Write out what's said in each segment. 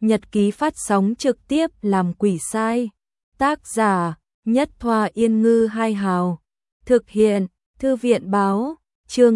nhật ký phát sóng trực tiếp làm quỷ sai. Tác giả, Nhất Thoa Yên Ngư Hai Hào. Thực hiện, Thư viện Báo. Chương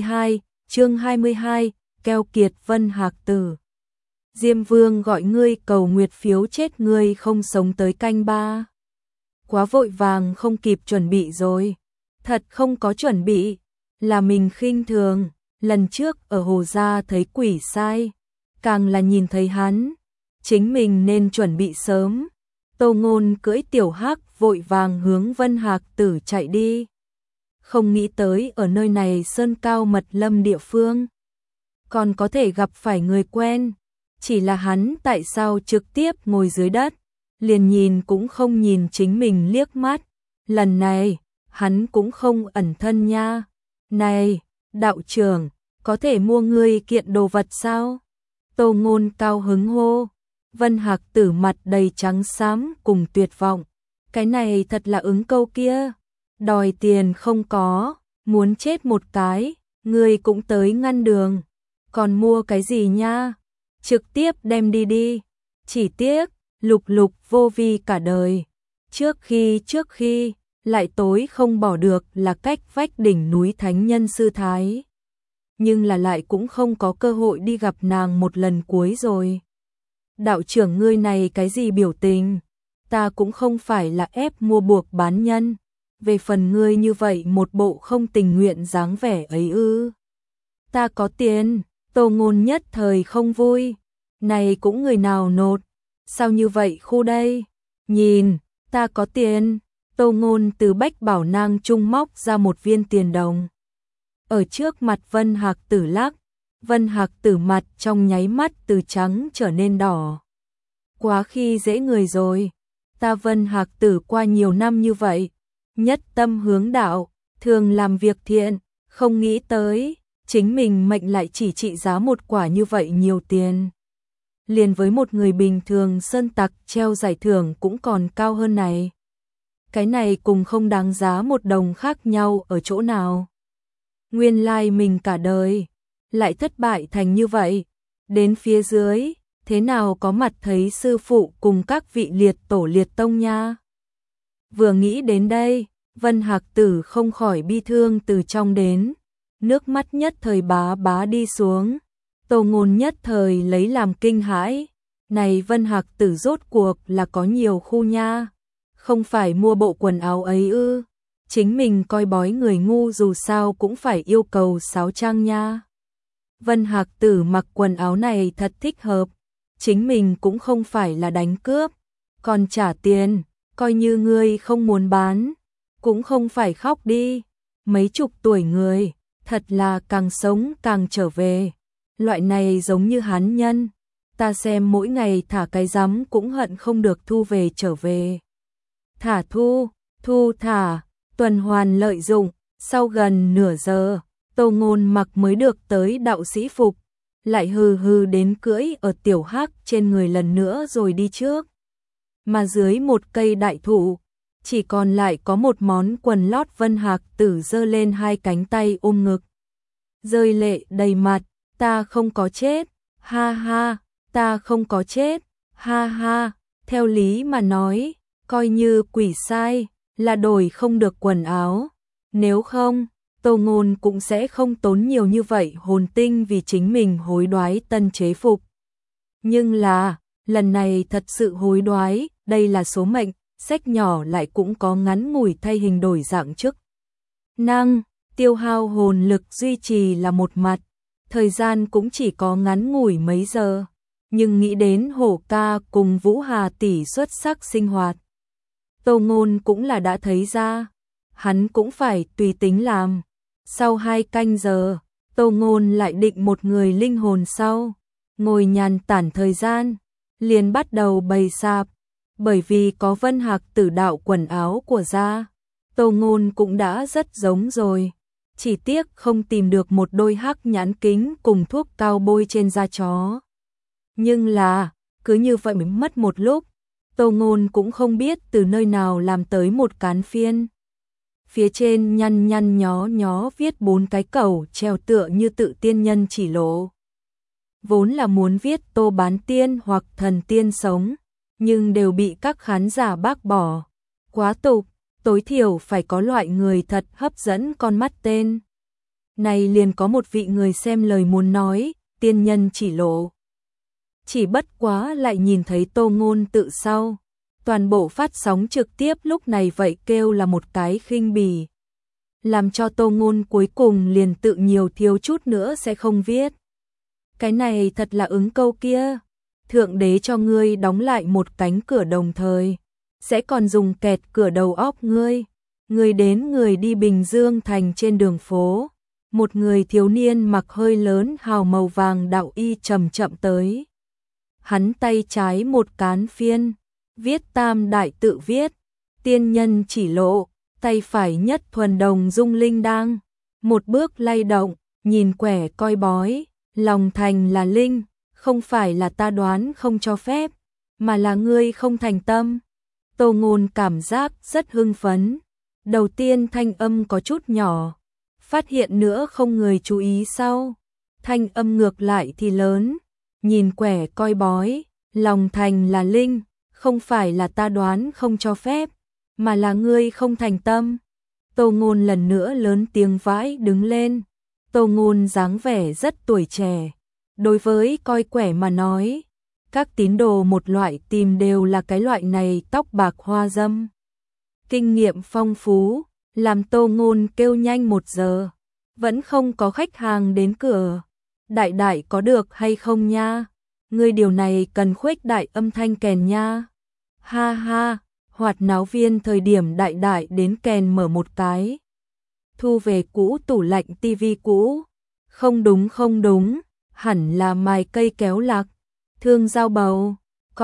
22, keo kiệt Vân Hạc Tử. Diêm Vương gọi ngươi cầu nguyệt phiếu chết ngươi không sống tới canh 3. Quá vội vàng không kịp chuẩn bị rồi. Thật không có chuẩn bị, là mình khinh thường, lần trước ở Hồ Gia thấy quỷ sai, càng là nhìn thấy hắn, chính mình nên chuẩn bị sớm. Tô Ngôn cưỡi tiểu hắc vội vàng hướng Vân Hạc Tử chạy đi. Không nghĩ tới ở nơi này sơn cao mật lâm địa phương, còn có thể gặp phải người quen, chỉ là hắn tại sao trực tiếp ngồi dưới đất, liền nhìn cũng không nhìn chính mình liếc mắt. Lần này, hắn cũng không ẩn thân nha. Này, đạo trưởng, có thể mua ngươi kiện đồ vật sao? Tô Ngôn cao hứng hô. Vân Hạc Tử mặt đầy trắng xám cùng tuyệt vọng. Cái này thật là ứng câu kia. Đòi tiền không có, muốn chết một cái, ngươi cũng tới ngăn đường. Còn mua cái gì nha? Trực tiếp đem đi đi. Chỉ tiếc, lục lục vô vi cả đời. Trước khi, lại tối không bỏ được là cách vách đỉnh núi Thánh Nhân Sư Thái. Nhưng là lại cũng không có cơ hội đi gặp nàng một lần cuối rồi. Đạo trưởng ngươi này cái gì biểu tình? Ta cũng không phải là ép mua buộc bán nhân. Về phần ngươi như vậy một bộ không tình nguyện dáng vẻ ấy ư? Ta có tiền. Tô Ngôn nhất thời không vui. Này cũng người nào nột? Sao như vậy khu đây? Nhìn, ta có tiền. Tô Ngôn từ bách bảo nang trung móc ra một viên tiền đồng. Ở trước mặt Vân Hạc Tử lắc, Vân Hạc Tử mặt trong nháy mắt từ trắng trở nên đỏ. Quá khi dễ người rồi, ta Vân Hạc Tử qua nhiều năm như vậy, nhất tâm hướng đạo, thường làm việc thiện, không nghĩ tới, chính mình mệnh lại chỉ trị giá một quả như vậy nhiều tiền. Liền với một người bình thường sơn tặc treo giải thưởng cũng còn cao hơn này. Cái này cùng không đáng giá một đồng khác nhau ở chỗ nào. Nguyên lai mình cả đời, lại thất bại thành như vậy. Đến phía dưới, thế nào có mặt thấy sư phụ cùng các vị liệt tổ liệt tông nha. Vừa nghĩ đến đây, Vân Hạc Tử không khỏi bi thương từ trong đến. Nước mắt nhất thời bá bá đi xuống. Tô Ngôn nhất thời lấy làm kinh hãi. Này Vân Hạc Tử rốt cuộc là có nhiều khu nha. Không phải mua bộ quần áo ấy ư? Chính mình coi bói người ngu dù sao cũng phải yêu cầu sáo trang nha. Vân Hạc Tử mặc quần áo này thật thích hợp. Chính mình cũng không phải là đánh cướp. Còn trả tiền, coi như ngươi không muốn bán. Cũng không phải khóc đi. Mấy chục tuổi người, thật là càng sống càng trở về. Loại này giống như hán nhân. Ta xem mỗi ngày thả cái rắm cũng hận không được thu về trở về. Thả thu, thu thả, tuần hoàn lợi dụng. Sau gần nửa giờ, Tô Ngôn mặc mới được tới đạo sĩ phục, lại hừ hừ đến cưỡi ở tiểu hắc trên người lần nữa rồi đi trước. Mà dưới một cây đại thụ, chỉ còn lại có một món quần lót. Vân Hạc Tử giơ lên hai cánh tay ôm ngực, rơi lệ đầy mặt. Ta không có chết, ha ha, ta không có chết, ha ha. Theo lý mà nói, coi như quỷ sai, là đổi không được quần áo. Nếu không, Tô Ngôn cũng sẽ không tốn nhiều như vậy hồn tinh vì chính mình hối đoái tân chế phục. Nhưng là, lần này thật sự hối đoái, đây là số mệnh, sách nhỏ lại cũng có ngắn ngủi thay hình đổi dạng chức năng, tiêu hao hồn lực duy trì là một mặt, thời gian cũng chỉ có ngắn ngủi mấy giờ. Nhưng nghĩ đến Hổ ca cùng Vũ Hà tỷ xuất sắc sinh hoạt, Tô Ngôn cũng là đã thấy ra, hắn cũng phải tùy tính làm. Sau 2 canh giờ, Tô Ngôn lại định một người linh hồn sau, ngồi nhàn tản thời gian, liền bắt đầu bày sạp. Bởi vì có Vân Hạc Tử đạo quần áo của gia, Tô Ngôn cũng đã rất giống rồi. Chỉ tiếc không tìm được một đôi hắc nhãn kính cùng thuốc cao bôi trên da chó. Nhưng là, cứ như vậy mới mất một lúc, Tô Ngôn cũng không biết từ nơi nào làm tới một cán phiên. Phía trên nhăn nhăn nhó nhó viết 4 cái cẩu treo tựa như tự tiên nhân chỉ lộ. vốn là muốn viết Tô Bán Tiên hoặc Thần Tiên sống, nhưng đều bị các khán giả bác bỏ. Quá tục, tối thiểu phải có loại người thật hấp dẫn con mắt tên. Này liền có một vị người xem lời muốn nói, tiên nhân chỉ lộ. Chỉ bất quá lại nhìn thấy Tô Ngôn tự sau. Toàn bộ phát sóng trực tiếp lúc này vậy kêu là một cái khinh bỉ. Làm cho Tô Ngôn cuối cùng liền tự nhiều thiếu chút nữa sẽ không viết. Cái này thật là ứng câu kia. Thượng đế cho ngươi đóng lại một cánh cửa đồng thời. Sẽ còn dùng kẹt cửa đầu óc ngươi. Người đến người đi Bình Dương thành trên đường phố. Một người thiếu niên mặc hơi lớn hào màu vàng đạo y chậm chậm tới. Hắn tay trái một cán phiên. Viết tam đại tự viết. Tiên nhân chỉ lộ. Tay phải nhất thuần đồng dung linh đang. Một bước lay động. Nhìn quẻ coi bói. Lòng thành là linh. Không phải là ta đoán không cho phép. Mà là ngươi không thành tâm. Tô Ngôn cảm giác rất hưng phấn. Đầu tiên thanh âm có chút nhỏ. Phát hiện nữa không người chú ý sau. Thanh âm ngược lại thì lớn. Nhìn quẻ coi bói. Lòng thành là linh. Không phải là ta đoán không cho phép. Mà là ngươi không thành tâm. Tô Ngôn lần nữa lớn tiếng vãi đứng lên. Tô Ngôn dáng vẻ rất tuổi trẻ. Đối với coi quẻ mà nói, các tín đồ một loại tìm đều là cái loại này tóc bạc hoa dâm. Kinh nghiệm phong phú, làm Tô Ngôn kêu nhanh 1 giờ. Vẫn không có khách hàng đến cửa. Đại đại có được hay không nha? Ngươi điều này cần khuếch đại âm thanh kèn nha. Ha ha, hoạt náo viên thời điểm đại đại đến kèn mở một cái. Thu về cũ tủ lạnh tivi cũ. Không đúng không đúng, hẳn là mài cây kéo lạc. Thương dao bầu,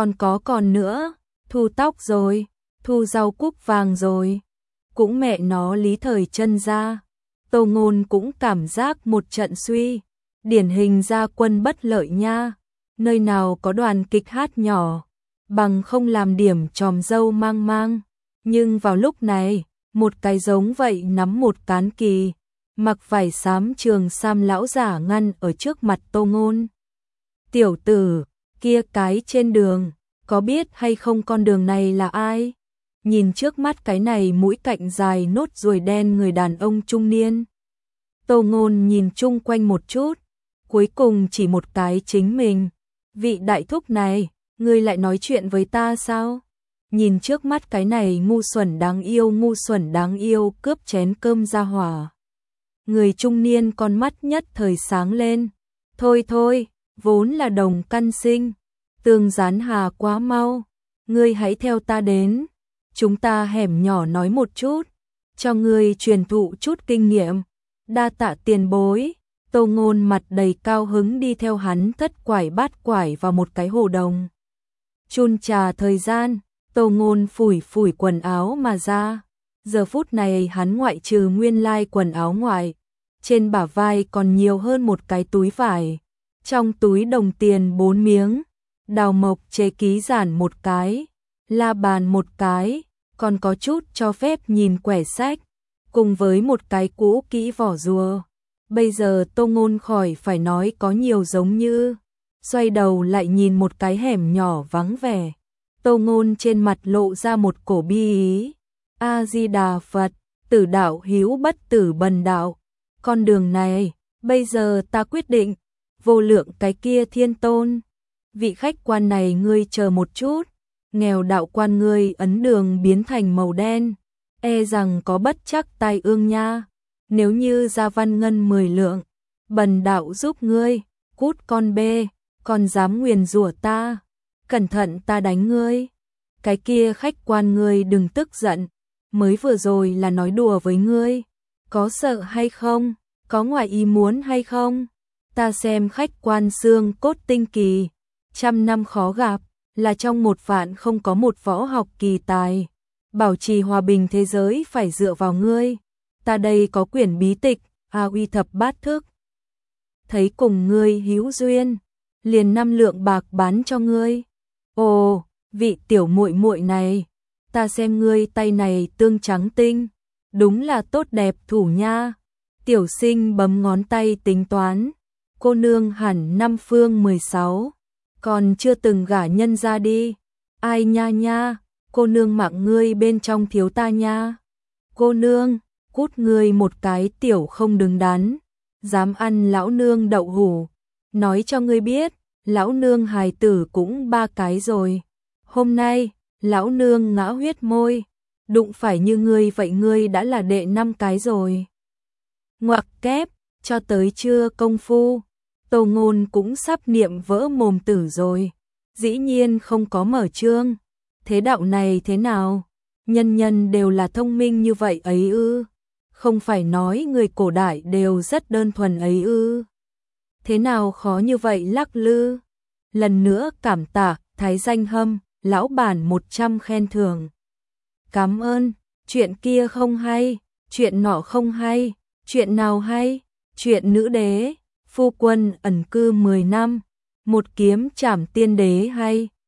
còn nữa, thu tóc rồi, thu rau cúc vàng rồi. Cũng mẹ nó lý thời chân ra. Tô Ngôn cũng cảm giác một trận suy. Điển hình ra quân bất lợi nha. Nơi nào có đoàn kịch hát nhỏ. Bằng không làm điểm tròm dâu mang mang. Nhưng vào lúc này, một cái giống vậy nắm một cán kỳ. Mặc vải xám trường sam lão giả ngăn ở trước mặt Tô Ngôn. Tiểu tử, kia cái trên đường, có biết hay không con đường này là ai? Nhìn trước mắt cái này mũi cạnh dài nốt ruồi đen người đàn ông trung niên. Tô Ngôn nhìn chung quanh một chút, cuối cùng chỉ một cái chính mình. Vị đại thúc này, ngươi lại nói chuyện với ta sao? Nhìn trước mắt cái này ngu xuẩn đáng yêu cướp chén cơm ra hỏa. Người trung niên con mắt nhất thời sáng lên. Thôi thôi, vốn là đồng căn sinh. Tương gián hà quá mau. Ngươi hãy theo ta đến. Chúng ta hẻm nhỏ nói một chút. Cho ngươi truyền thụ chút kinh nghiệm. Đa tạ tiền bối. Tô Ngôn mặt đầy cao hứng đi theo hắn thất quải bát quải vào một cái hồ đồng. Chun trà thời gian, Tô Ngôn phủi phủi quần áo mà ra. Giờ phút này hắn ngoại trừ nguyên lai quần áo ngoài. Trên bả vai còn nhiều hơn một cái túi vải. Trong túi đồng tiền 4 miếng. Đào mộc chế ký giản một cái. La bàn một cái. Còn có chút cho phép nhìn quẻ sách. Cùng với một cái cũ kỹ vỏ rùa. Bây giờ Tô Ngôn khỏi phải nói có nhiều giống như. Xoay đầu lại nhìn một cái hẻm nhỏ vắng vẻ. Tô Ngôn trên mặt lộ ra một cổ bi ý. A-di-đà Phật, tử đạo hiếu bất tử bần đạo. Con đường này, bây giờ ta quyết định. Vô lượng cái kia thiên tôn. Vị khách quan này ngươi chờ một chút. Nghèo đạo quan ngươi ấn đường biến thành màu đen. E rằng có bất chắc tai ương nha. Nếu như ra văn ngân 10 lượng. Bần đạo giúp ngươi. Cút con bê. Còn dám nguyền rủa ta. Cẩn thận ta đánh ngươi. Cái kia khách quan ngươi đừng tức giận. Mới vừa rồi là nói đùa với ngươi. Có sợ hay không? Có ngoài ý muốn hay không? Ta xem khách quan xương cốt tinh kỳ. 100 năm khó gặp. Là trong 1 vạn không có một võ học kỳ tài. Bảo trì hòa bình thế giới phải dựa vào ngươi. Ta đây có quyển bí tịch, A Uy thập bát thức. Thấy cùng ngươi hữu duyên, liền 5 lượng bạc bán cho ngươi. Ồ, vị tiểu muội muội này, ta xem ngươi tay này tương trắng tinh, đúng là tốt đẹp thủ nha. Tiểu sinh bấm ngón tay tính toán, cô nương hẳn năm phương 16, còn chưa từng gả nhân ra đi. Ai nha nha, cô nương mạng ngươi bên trong thiếu ta nha. Cô nương, cút ngươi một cái tiểu không đứng đắn, dám ăn lão nương đậu hủ. Nói cho ngươi biết, lão nương hài tử cũng 3 cái rồi. Hôm nay, lão nương ngã huyết môi, đụng phải như ngươi vậy ngươi đã là đệ 5 cái rồi. Ngoặc kép, cho tới trưa công phu, Tô Ngôn cũng sắp niệm vỡ mồm tử rồi. Dĩ nhiên không có mở chương. Thế đạo này thế nào? Nhân nhân đều là thông minh như vậy ấy ư? Không phải nói người cổ đại đều rất đơn thuần ấy ư? Thế nào khó như vậy lắc lư? Lần nữa cảm tạ Thái Danh Hâm, lão bản 100 khen thưởng. Cảm ơn, chuyện kia không hay, chuyện nọ không hay, chuyện nào hay? Chuyện nữ đế, phu quân ẩn cư 10 năm, một kiếm trảm tiên đế hay.